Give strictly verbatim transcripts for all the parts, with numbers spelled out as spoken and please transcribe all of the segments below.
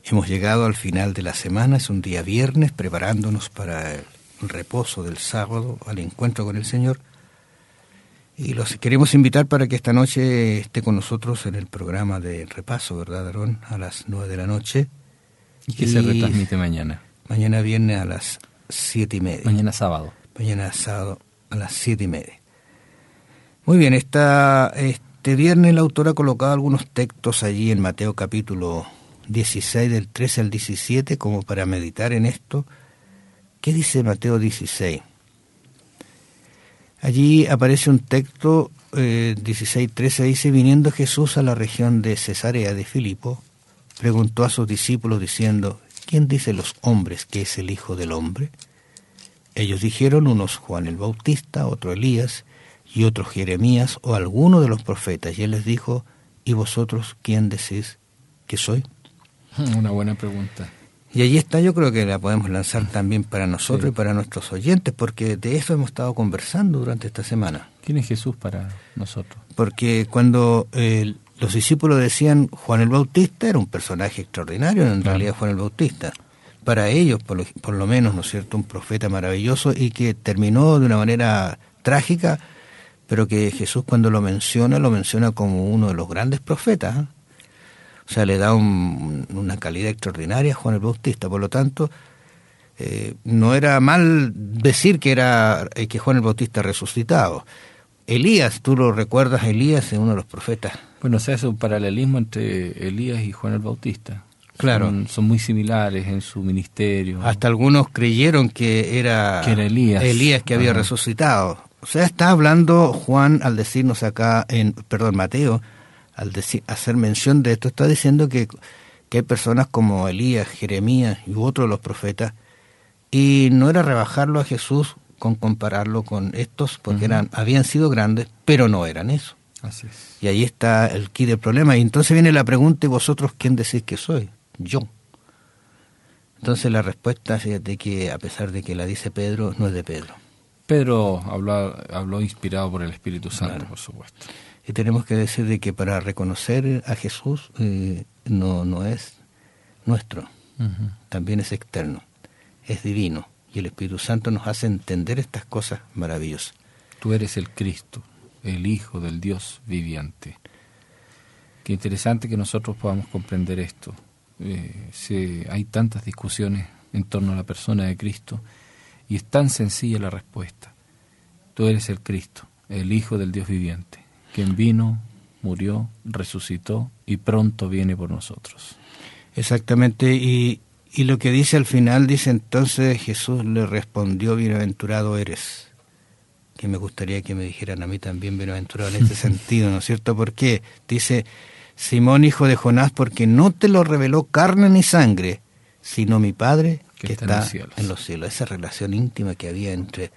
Hemos llegado al final de la semana, es un día viernes, preparándonos para el reposo del sábado, al encuentro con el Señor. Y los queremos invitar para que esta noche esté con nosotros en el programa de repaso, ¿verdad, Aarón? A las nueve de la noche. ¿Y qué se retransmite mañana? Mañana viernes a las siete y media. Mañana sábado. Mañana sábado a las siete y media. Muy bien, esta, este viernes la autora ha colocado algunos textos allí en Mateo capítulo dieciséis, del trece al diecisiete, como para meditar en esto. ¿Qué dice Mateo dieciséis? Allí aparece un texto, eh, dieciséis trece, dice: viniendo Jesús a la región de Cesarea de Filipo, preguntó a sus discípulos diciendo: ¿quién dicen los hombres que es el Hijo del Hombre? Ellos dijeron, unos Juan el Bautista, otro Elías, y otro Jeremías, o alguno de los profetas. Y él les dijo: ¿y vosotros quién decís que soy? Una buena pregunta. Y allí está, yo creo que la podemos lanzar también para nosotros, sí, y para nuestros oyentes, porque de eso hemos estado conversando durante esta semana. ¿Quién es Jesús para nosotros? Porque cuando eh, los discípulos decían Juan el Bautista, era un personaje extraordinario, en claro. realidad Juan el Bautista. Para ellos, por lo, por lo menos, ¿no es cierto?, un profeta maravilloso y que terminó de una manera trágica, pero que Jesús, cuando lo menciona, lo menciona como uno de los grandes profetas, ¿eh? O sea, le da un, una calidad extraordinaria a Juan el Bautista. Por lo tanto, eh, no era mal decir que era eh, que Juan el Bautista resucitado. Elías, tú lo recuerdas, Elías es uno de los profetas. Bueno, se hace un paralelismo entre Elías y Juan el Bautista. Claro. Son, son muy similares en su ministerio. Hasta algunos creyeron que era, que era Elías. Elías que había Ajá. resucitado. O sea, está hablando Juan al decirnos acá, en perdón, Mateo, al decir, hacer mención de esto, está diciendo que, que hay personas como Elías, Jeremías y otros de los profetas, y no era rebajarlo a Jesús con compararlo con estos, porque uh-huh. eran habían sido grandes, pero no eran eso. Así es. Y ahí está el quid del problema. Y entonces viene la pregunta: ¿y vosotros quién decís que soy? Yo. Entonces la respuesta, fíjate que a pesar de que la dice Pedro, no es de Pedro. Pedro habló, habló inspirado por el Espíritu Santo, claro. por supuesto. Y tenemos que decir de que para reconocer a Jesús eh, no, no es nuestro, uh-huh. también es externo, es divino. Y el Espíritu Santo nos hace entender estas cosas maravillosas. Tú eres el Cristo, el Hijo del Dios viviente. Qué interesante que nosotros podamos comprender esto. Eh, se, hay tantas discusiones en torno a la persona de Cristo y es tan sencilla la respuesta. Tú eres el Cristo, el Hijo del Dios viviente, quien vino, murió, resucitó y pronto viene por nosotros. Exactamente, y, y lo que dice al final, dice entonces Jesús le respondió: bienaventurado eres. Que me gustaría que me dijeran a mí también bienaventurado en este sentido, ¿no es cierto? Porque dice: Simón, hijo de Jonás, porque no te lo reveló carne ni sangre, sino mi Padre que, que está, está en, los cielos. en los cielos. Esa relación íntima que había entre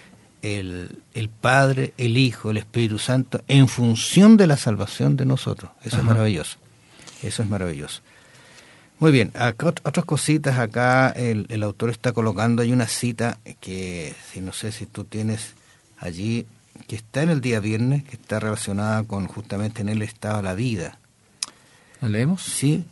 El, el Padre, el Hijo, el Espíritu Santo, en función de la salvación de nosotros. Eso Ajá. es maravilloso. Eso es maravilloso. Muy bien, acá otras cositas acá el, el autor está colocando. Hay una cita que, si no sé si tú tienes allí, que está en el día viernes, que está relacionada con justamente en él estaba la vida. ¿La leemos? Sí.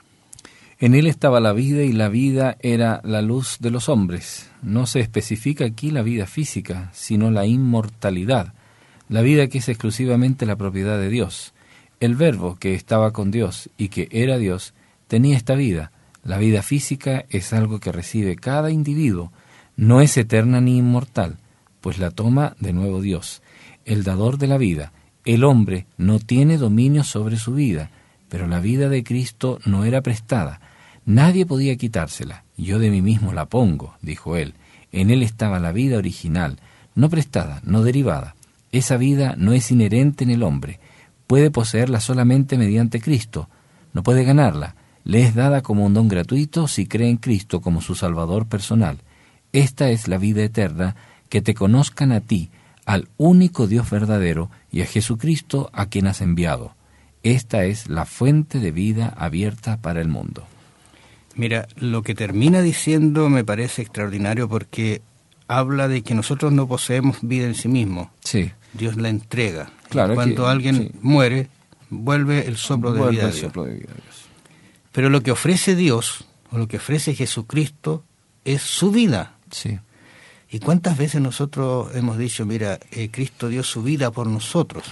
En él estaba la vida y la vida era la luz de los hombres. No se especifica aquí la vida física, sino la inmortalidad, la vida que es exclusivamente la propiedad de Dios. El Verbo que estaba con Dios y que era Dios tenía esta vida. La vida física es algo que recibe cada individuo, no es eterna ni inmortal, pues la toma de nuevo Dios, el dador de la vida. El hombre no tiene dominio sobre su vida, pero la vida de Cristo no era prestada. Nadie podía quitársela. Yo de mí mismo la pongo, dijo él. En él estaba la vida original, no prestada, no derivada. Esa vida no es inherente en el hombre. Puede poseerla solamente mediante Cristo. No puede ganarla. Le es dada como un don gratuito si cree en Cristo como su Salvador personal. Esta es la vida eterna, que te conozcan a ti, al único Dios verdadero, y a Jesucristo a quien has enviado. Esta es la fuente de vida abierta para el mundo. Mira, lo que termina diciendo me parece extraordinario porque habla de que nosotros no poseemos vida en sí mismos. Sí. Dios la entrega. Claro, cuando que, alguien sí. muere, vuelve el soplo de vuelve vida el de Dios. Soplo de vida de Dios. Pero lo que ofrece Dios, o lo que ofrece Jesucristo, es su vida. Sí. ¿Y cuántas veces nosotros hemos dicho, mira, eh, Cristo dio su vida por nosotros?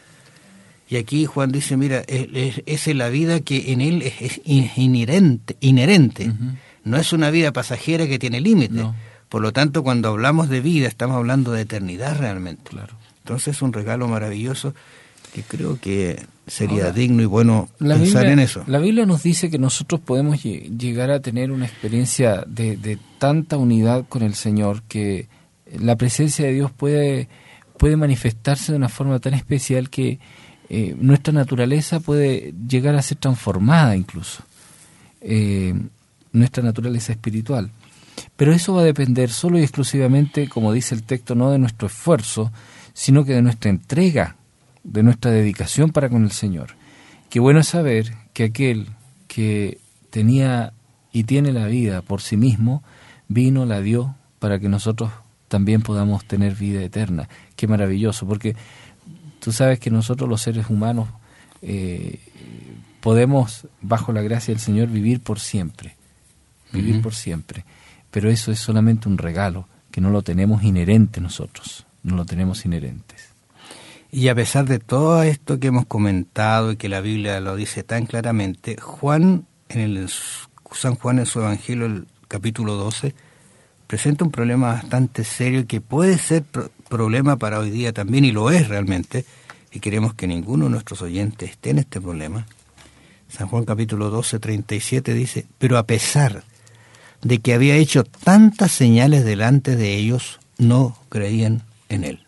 Y aquí Juan dice, mira, es, es, es la vida que en él es, es inherente, inherente. Uh-huh. No es una vida pasajera que tiene límite. No. Por lo tanto, cuando hablamos de vida, estamos hablando de eternidad realmente. Claro. Entonces es un regalo maravilloso que creo que sería Ahora, digno y bueno la pensar Biblia, en eso. La Biblia nos dice que nosotros podemos llegar a tener una experiencia de, de tanta unidad con el Señor, que la presencia de Dios puede, puede manifestarse de una forma tan especial que eh, nuestra naturaleza puede llegar a ser transformada incluso, eh, nuestra naturaleza espiritual. Pero eso va a depender solo y exclusivamente, como dice el texto, no de nuestro esfuerzo, sino que de nuestra entrega, de nuestra dedicación para con el Señor. Qué bueno es saber que aquel que tenía y tiene la vida por sí mismo, vino, la dio, para que nosotros también podamos tener vida eterna. Qué maravilloso, porque tú sabes que nosotros los seres humanos eh, podemos, bajo la gracia del Señor, vivir por siempre, vivir uh-huh. por siempre. Pero eso es solamente un regalo, que no lo tenemos inherente nosotros, no lo tenemos inherentes. Y a pesar de todo esto que hemos comentado y que la Biblia lo dice tan claramente, Juan, en el San Juan en su Evangelio, el capítulo doce, presenta un problema bastante serio que puede ser pro- problema para hoy día también, y lo es realmente, y queremos que ninguno de nuestros oyentes esté en este problema. San Juan capítulo doce, treinta y siete dice, pero a pesar de que había hecho tantas señales delante de ellos, no creían en él.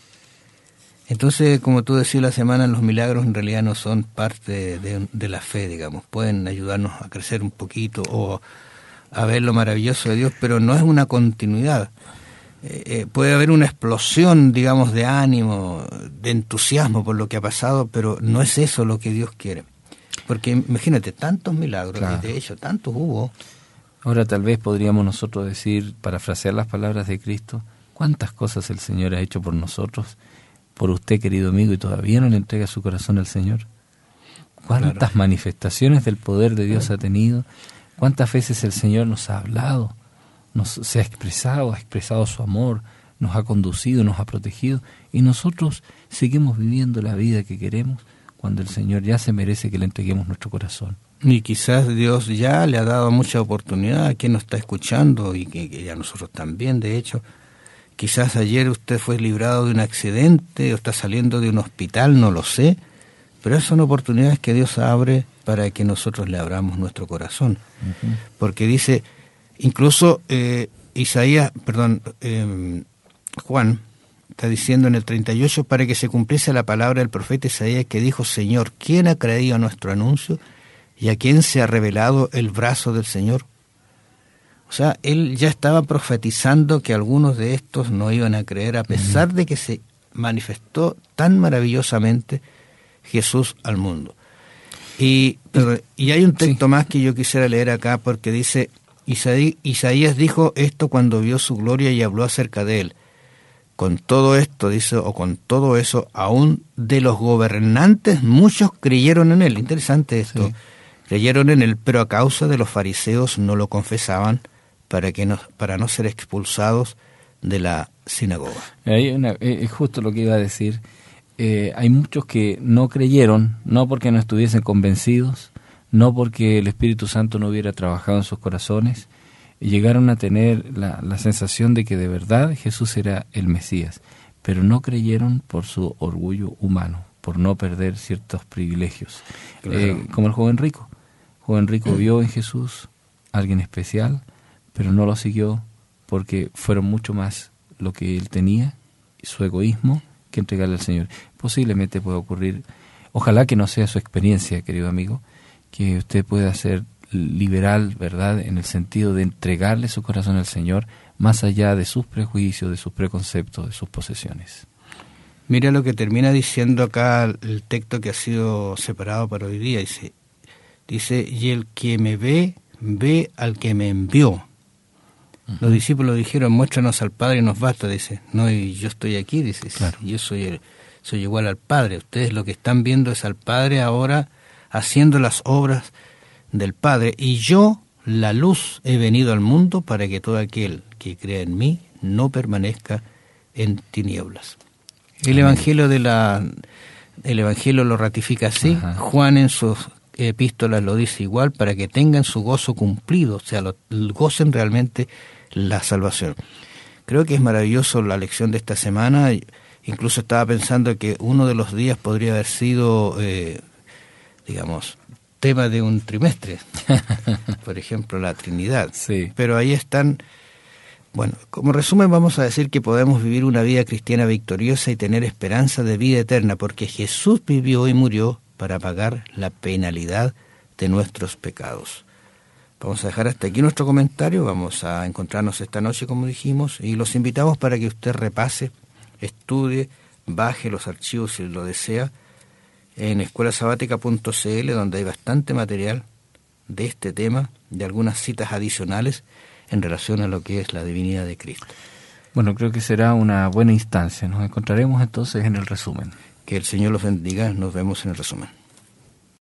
Entonces, como tú decías la semana, los milagros en realidad no son parte de, de la fe, digamos. Pueden ayudarnos a crecer un poquito o a ver lo maravilloso de Dios, pero no es una continuidad. Eh, eh, puede haber una explosión, digamos, de ánimo, de entusiasmo por lo que ha pasado, pero no es eso lo que Dios quiere. Porque imagínate, tantos milagros, claro. Y de hecho tantos hubo. Ahora tal vez podríamos nosotros decir, parafrasear las palabras de Cristo, ¿cuántas cosas el Señor ha hecho por nosotros, por usted, querido amigo, y todavía no le entrega su corazón al Señor? ¿Cuántas claro. manifestaciones del poder de Dios ha tenido? ¿Cuántas veces el Señor nos ha hablado, nos se ha expresado, ha expresado su amor, nos ha conducido, nos ha protegido, y nosotros seguimos viviendo la vida que queremos cuando el Señor ya se merece que le entreguemos nuestro corazón? Y quizás Dios ya le ha dado mucha oportunidad a quien nos está escuchando y que, que a nosotros también, de hecho. Quizás ayer usted fue librado de un accidente o está saliendo de un hospital, no lo sé, pero esas son oportunidades que Dios abre para que nosotros le abramos nuestro corazón. Uh-huh. Porque dice, incluso eh, Isaías, perdón, eh, Juan está diciendo en el treinta y ocho, para que se cumpliese la palabra del profeta Isaías que dijo, Señor, ¿quién ha creído a nuestro anuncio? ¿Y a quién se ha revelado el brazo del Señor? O sea, él ya estaba profetizando que algunos de estos no iban a creer, a pesar uh-huh. de que se manifestó tan maravillosamente Jesús al mundo. Y, pero, y hay un texto sí. más que yo quisiera leer acá, porque dice, Isaí, Isaías dijo esto cuando vio su gloria y habló acerca de él. Con todo esto, dice, o con todo eso, aún de los gobernantes muchos creyeron en él. Interesante esto. Sí. Creyeron en él, pero a causa de los fariseos no lo confesaban para que no, para no ser expulsados de la sinagoga. Hay una, es justo lo que iba a decir. Eh, hay muchos que no creyeron, no porque no estuviesen convencidos, no porque el Espíritu Santo no hubiera trabajado en sus corazones, y llegaron a tener la, la sensación de que de verdad Jesús era el Mesías, pero no creyeron por su orgullo humano, por no perder ciertos privilegios. Claro. Eh, como el joven rico. El joven rico vio en Jesús a alguien especial, pero no lo siguió porque fueron mucho más lo que él tenía, su egoísmo, que entregarle al Señor. Posiblemente pueda ocurrir, ojalá que no sea su experiencia, querido amigo, que usted pueda ser liberal, ¿verdad?, en el sentido de entregarle su corazón al Señor, más allá de sus prejuicios, de sus preconceptos, de sus posesiones. Mira lo que termina diciendo acá el texto que ha sido separado para hoy día. Dice, dice y el que me ve, ve al que me envió. Uh-huh. Los discípulos dijeron, muéstranos al Padre y nos basta, dice. No, y yo estoy aquí, dice, claro. Yo soy, el, soy igual al Padre. Ustedes lo que están viendo es al Padre ahora haciendo las obras del Padre, y yo, la luz, he venido al mundo para que todo aquel que crea en mí no permanezca en tinieblas. El Evangelio de la el Evangelio lo ratifica así. Ajá. Juan en sus epístolas lo dice igual, para que tengan su gozo cumplido, o sea, lo, gocen realmente la salvación. Creo que es maravilloso la lección de esta semana. Incluso estaba pensando que uno de los días podría haber sido, eh, digamos, tema de un trimestre. Por ejemplo, la Trinidad. Sí. Pero ahí están. Bueno, como resumen vamos a decir que podemos vivir una vida cristiana victoriosa y tener esperanza de vida eterna, porque Jesús vivió y murió para pagar la penalidad de nuestros pecados. Vamos a dejar hasta aquí nuestro comentario, vamos a encontrarnos esta noche, como dijimos, y los invitamos para que usted repase, estudie, baje los archivos si lo desea, en escuela sabática punto c l, donde hay bastante material de este tema, de algunas citas adicionales en relación a lo que es la divinidad de Cristo. Bueno, creo que será una buena instancia. Nos encontraremos entonces en el resumen. Que el Señor los bendiga. Nos vemos en el resumen.